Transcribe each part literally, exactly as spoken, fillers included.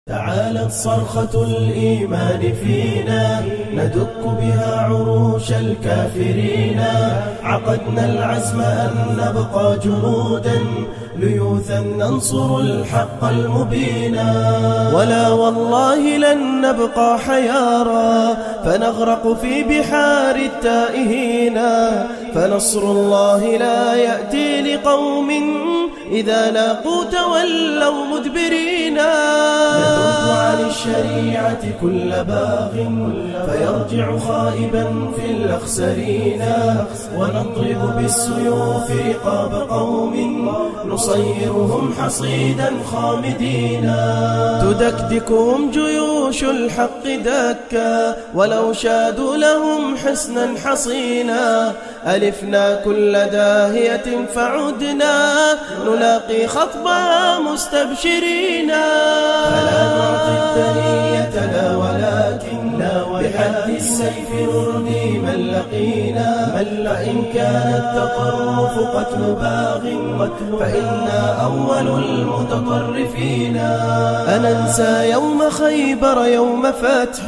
تعالت صرخة الإيمان فينا ندك بها عروش الكافرين. عقدنا العزم أن نبقى جنودا ليوثا ننصر الحق المبينا. ولا والله لن نبقى حيارى فنغرق في بحار التائهين. فنصر الله لا يأتي لقوم إذا لاقوا تولوا مدبرين. نذب عن الشريعة كل باغ فيرجع خائبا في الأخسرين. ونضرب بالسيوف رقاب قوم نصيرهم حصيدا خامدين. تدكدكهم جيوش الحق دكا ولو شادوا لهم حصنا حصينا. ألفنا كل داهية فعدنا نلاقي خطبها مستبشرين. فلا نعطي الدنية لا ولكن بحد السيف نردي من لقينا. فإن كان التطرف قتل باغ فإنا أول المتطرفين. أننسى يوم خيبر يوم فتح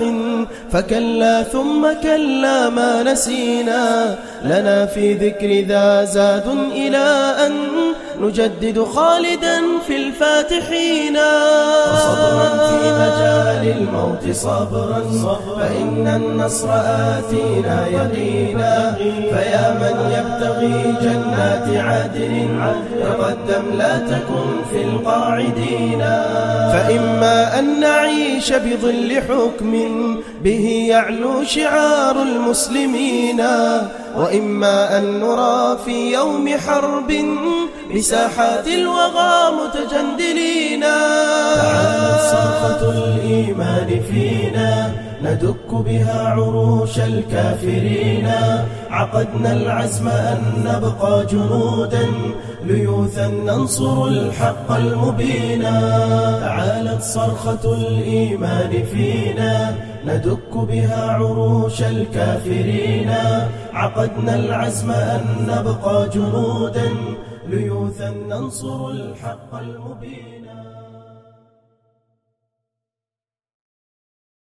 فكلا ثم كلا ما نسينا. لنا في ذكر ذا زاد إلى أن نجدد خالدا في الفاتحين. فصبرا في مجال الموت صبرا فإن النصر آتينا يقينا. فيا من يبتغي جنات عدن تقدم لا تكن في القاعدين. فإما أن نعيش بظل حكم به يعلو شعار المسلمين وإما أن نرى في يوم حرب بساحات الوغى متجندلين. تعالت صرخة الإيمان فينا ندك بها عروش الكافرين. عقدنا العزم أن نبقى جنودا ليوثا ننصر الحق المبينا. تعالت صرخة الإيمان فينا ندك بها عروش الكافرين. عقدنا العزم أن نبقى جنودا ليوثا ننصر الحق المبين.